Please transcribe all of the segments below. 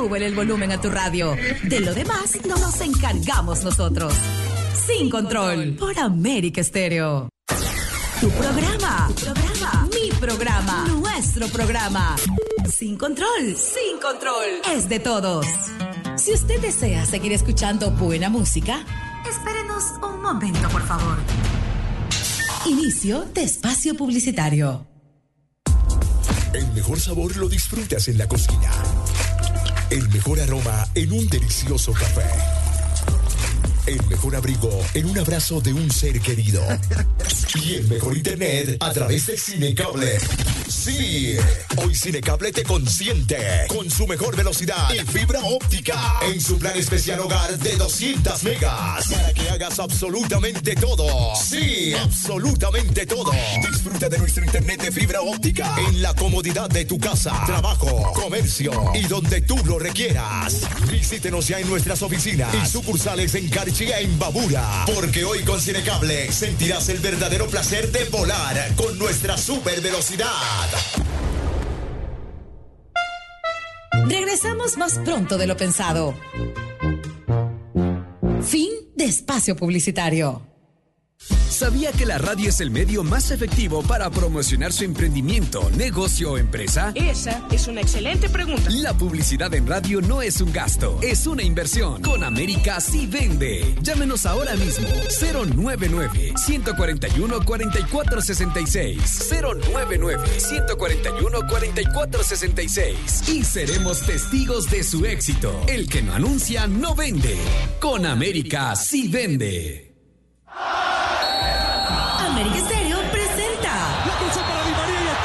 súbele el volumen a tu radio. De lo demás, no nos encargamos nosotros. Sin control, por América Estéreo. Tu programa, mi programa, nuestro programa. Sin control, es de todos. Si usted desea seguir escuchando buena música, espérenos un momento, por favor. Inicio de espacio publicitario. El mejor sabor lo disfrutas en la cocina. El mejor aroma en un delicioso café. El mejor abrigo en un abrazo de un ser querido. Y el mejor internet a través de Cinecable. Sí, hoy Cinecable te consiente con su mejor velocidad y fibra óptica en su plan especial hogar de 200 megas para que hagas absolutamente todo. Sí, absolutamente todo. Disfruta de nuestro internet de fibra óptica en la comodidad de tu casa, trabajo, comercio y donde tú lo requieras. Visítenos ya en nuestras oficinas y sucursales en Carchía, en Babura, porque hoy con Cinecable sentirás el verdadero placer de volar con nuestra super velocidad. Regresamos más pronto de lo pensado. Fin de espacio publicitario. ¿Sabía que la radio es el medio más efectivo para promocionar su emprendimiento, negocio o empresa? Esa es una excelente pregunta. La publicidad en radio no es un gasto, es una inversión. Con América sí vende. Llámenos ahora mismo. 099-141-4466. 099-141-4466. Y seremos testigos de su éxito. El que no anuncia, no vende. Con América sí vende. América Estéreo presenta. La cruzó para Di María y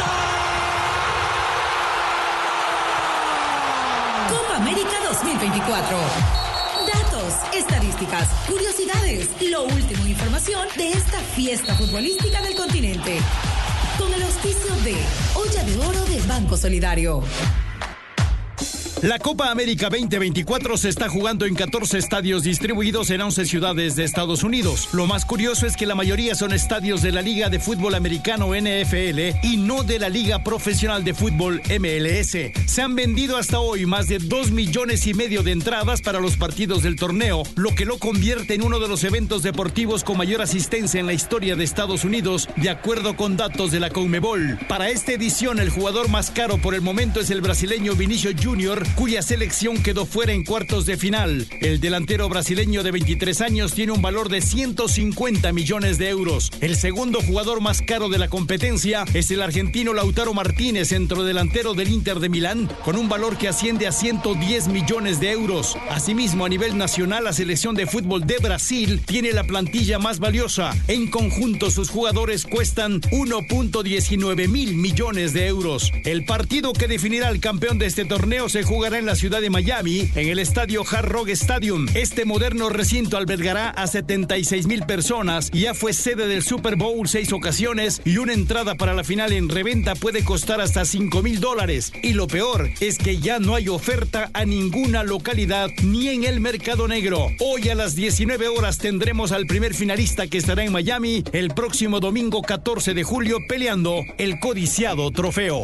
está. Copa América 2024. Datos, estadísticas, curiosidades, lo último en información de esta fiesta futbolística del continente. Con el auspicio de Olla de Oro de Banco Solidario. La Copa América 2024 se está jugando en 14 estadios distribuidos en 11 ciudades de Estados Unidos. Lo más curioso es que la mayoría son estadios de la Liga de Fútbol Americano NFL y no de la Liga Profesional de Fútbol MLS. Se han vendido hasta hoy más de 2,5 millones de entradas para los partidos del torneo, lo que lo convierte en uno de los eventos deportivos con mayor asistencia en la historia de Estados Unidos, de acuerdo con datos de la CONMEBOL. Para esta edición, el jugador más caro por el momento es el brasileño Vinicius Jr., cuya selección quedó fuera en cuartos de final. El delantero brasileño de 23 años tiene un valor de 150 millones de euros. El segundo jugador más caro de la competencia es el argentino Lautaro Martínez, centrodelantero del Inter de Milán, con un valor que asciende a 110 millones de euros. Asimismo, a nivel nacional, la selección de fútbol de Brasil tiene la plantilla más valiosa. En conjunto, sus jugadores cuestan 1.19 mil millones de euros. El partido que definirá al campeón de este torneo se jugará en la ciudad de Miami, en el estadio Hard Rock Stadium. Este moderno recinto albergará a 76,000 personas y ya fue sede del Super Bowl 6 ocasiones, y una entrada para la final en reventa puede costar hasta $5,000. Y lo peor es que ya no hay oferta a ninguna localidad ni en el mercado negro. Hoy a las 19 horas tendremos al primer finalista, que estará en Miami el próximo domingo 14 de julio peleando el codiciado trofeo.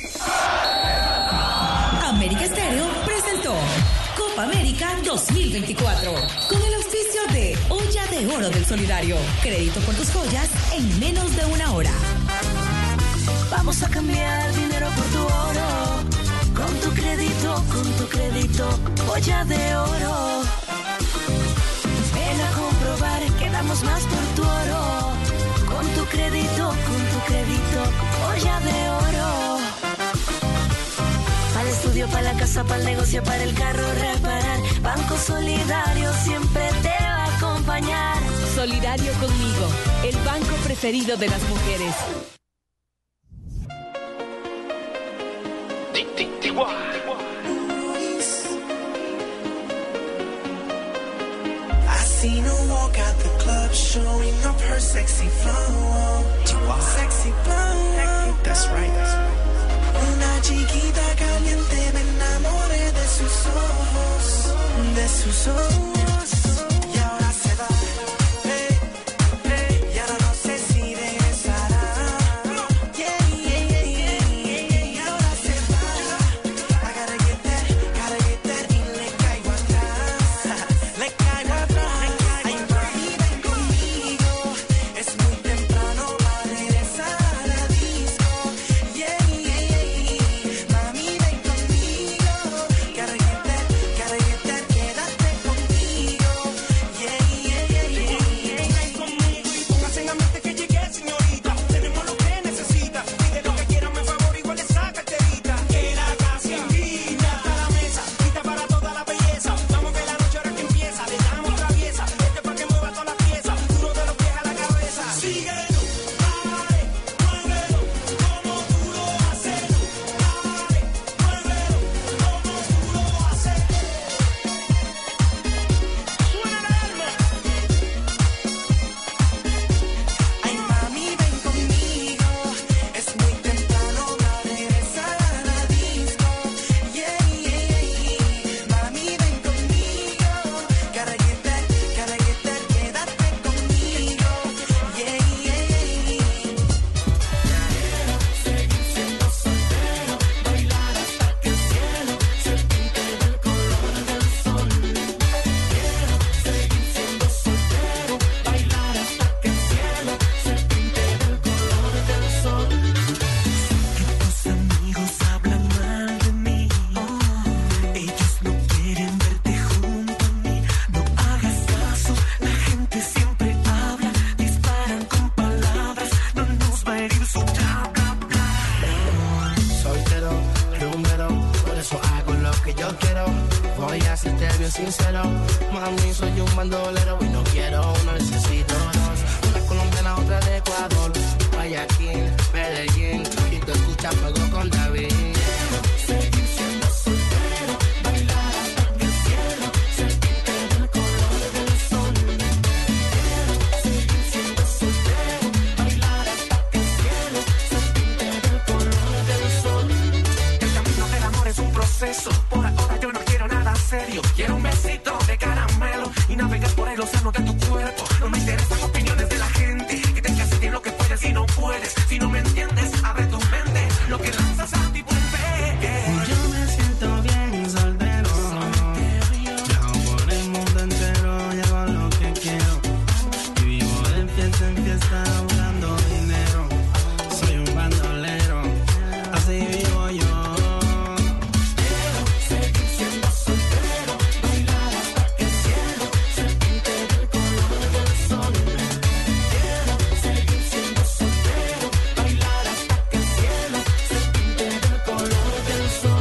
América Estéreo presentó Copa América 2024 con el auspicio de Olla de Oro del Solidario. Crédito por tus joyas en menos de una hora. Vamos a cambiar dinero por tu oro. Con tu crédito, Olla de Oro. Ven a comprobar que damos más por tu oro. Con tu crédito, Olla de Oro. Para el estudio, para la casa, para el negocio, para el carro reparar. Banco Solidario siempre te va a acompañar. Solidario conmigo, el banco preferido de las mujeres. I seen her walk out the club, showing off her sexy flow. Sexy flow. That's right. Una chiquita caliente, me enamoré de sus ojos, de sus ojos. Y ahora se va, y ahora no sé si regresará. Y ahora se va. I gotta get that Mami, soy un bandolero y no quiero, no necesito dos. Una colombiana, otra de Ecuador. Guayaquil, Medellín, y tú escuchas Fuego con David. Quiero seguir siendo soltero, bailar hasta que el cielo se pinte del color del sol. Quiero seguir siendo soltero, bailar hasta que el cielo se pinte del color del sol. El camino del amor es un proceso. Por ahora yo no quiero nada serio. Quiero un besito de caramelo y navegar por el océano de tu cuerpo. No me interesan opiniones de la gente. Que tengas sentir lo que puedes y no puedes. Si no me entiendes, abre tu mente. Lo que lanzas a ti vuelve. Yo me siento bien soltero. Viajo por el mundo entero, llevo lo que quiero. Y vivo de fiesta en fiesta buscando dinero. Soy un bandolero, así vivo yo. Quiero seguir siendo soltero, bailar hasta que el cielo se pinte del color del sol. Quiero seguir siendo soltero, bailar hasta que el cielo se pinte del color del sol.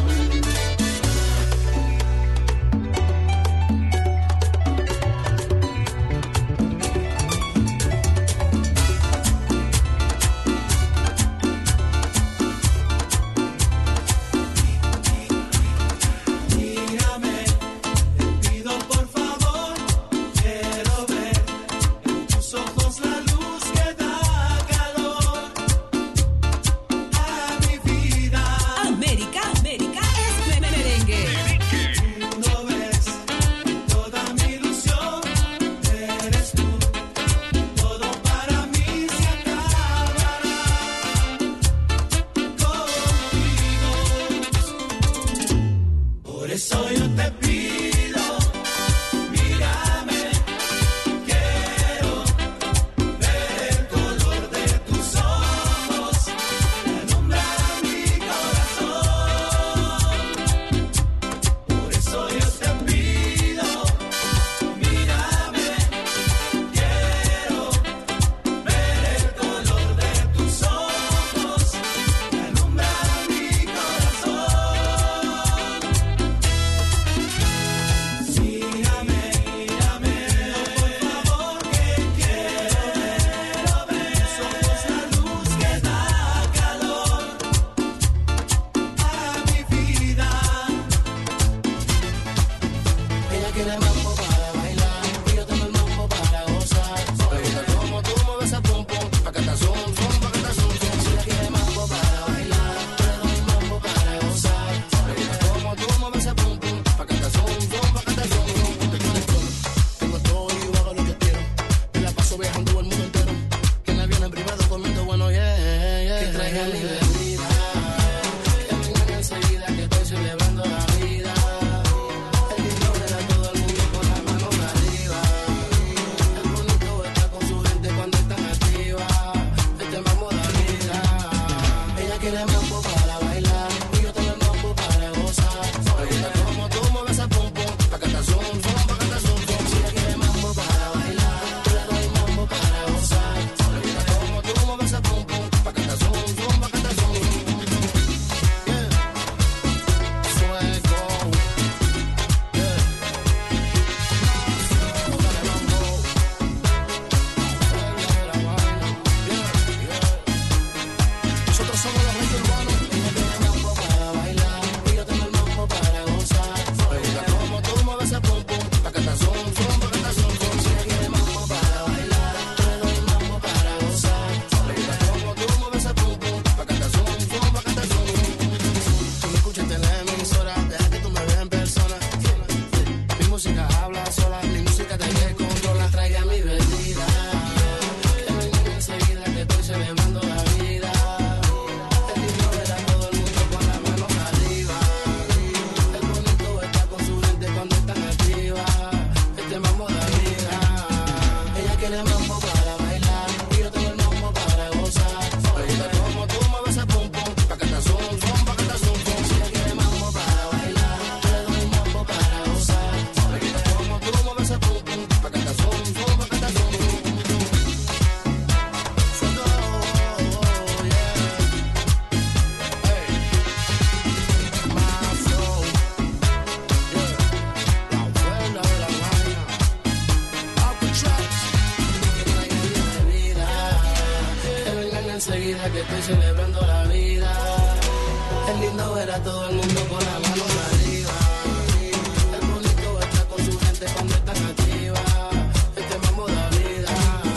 Mírame, te pido por favor, quiero ver en tus ojos la luz que da calor a mi vida. América es merengue. No ves, toda mi ilusión eres tú, todo para mí se acabará contigo. Por eso yo te pido, mírame, quiero ver el color de tus ojos, que alumbra mi corazón. Por eso yo te pido, mírame, quiero ver el color de tus ojos, que alumbra mi corazón. Mírame, mírame, por favor, que quiero ver en tus ojos la luz que da calor a mi vida. Ella quiere mambo para bailar y yo tengo el mambo para gozar. Me gusta como tú mueves esa pum pum, pacata zum zum, pacata zum zum. Si ella quiere mambo para bailar, yo le doy mambo para gozar. Me gusta como tú mueves esa pum pum, pacata zum zum, pacata zum zum. Tengo todo y hago lo que quiero. Me la paso viajando el mundo entero. Que en avión en privado comiendo bueno, yeah. Que traigan mi bebida. Que vengan enseguida que estoy celebrando la vida. El lindo era todo el mundo con las manos arriba. El bonito está con su gente cuando están activa. Este mambo da vida. Ella quiere mambo para bailar y yo tengo el mambo para gozar. Me gusta como tú mueves esa pum pum, pacata zum zum, pacata zum zum. Si ella quiere mambo para bailar, yo le doy mambo para gozar. Me gusta como tú mueves esa pum pum, pacata zum zum, pacata zum zum. Fuego, nosotros somos los reyes urbanos. enseguida que estoy celebrando la vida. Es lindo ver a todo el mundo con la mano arriba. Es bonito estar con su gente cuando están activa. Este mambo da vida.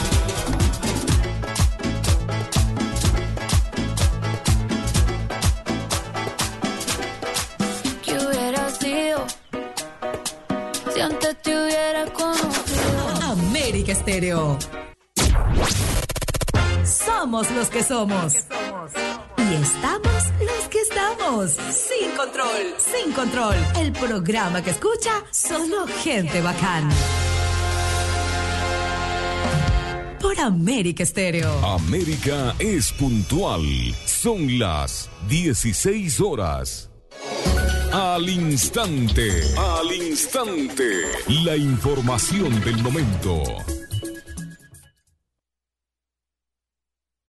¿Qué hubiera sido si antes te hubiera conocido? América Estéreo. Somos los que somos. Y estamos los que estamos. Sin control. Sin control. El programa que escucha solo gente bacán. Por América Estéreo. América es puntual. Son las 16 horas. Al instante. Al instante. La información del momento.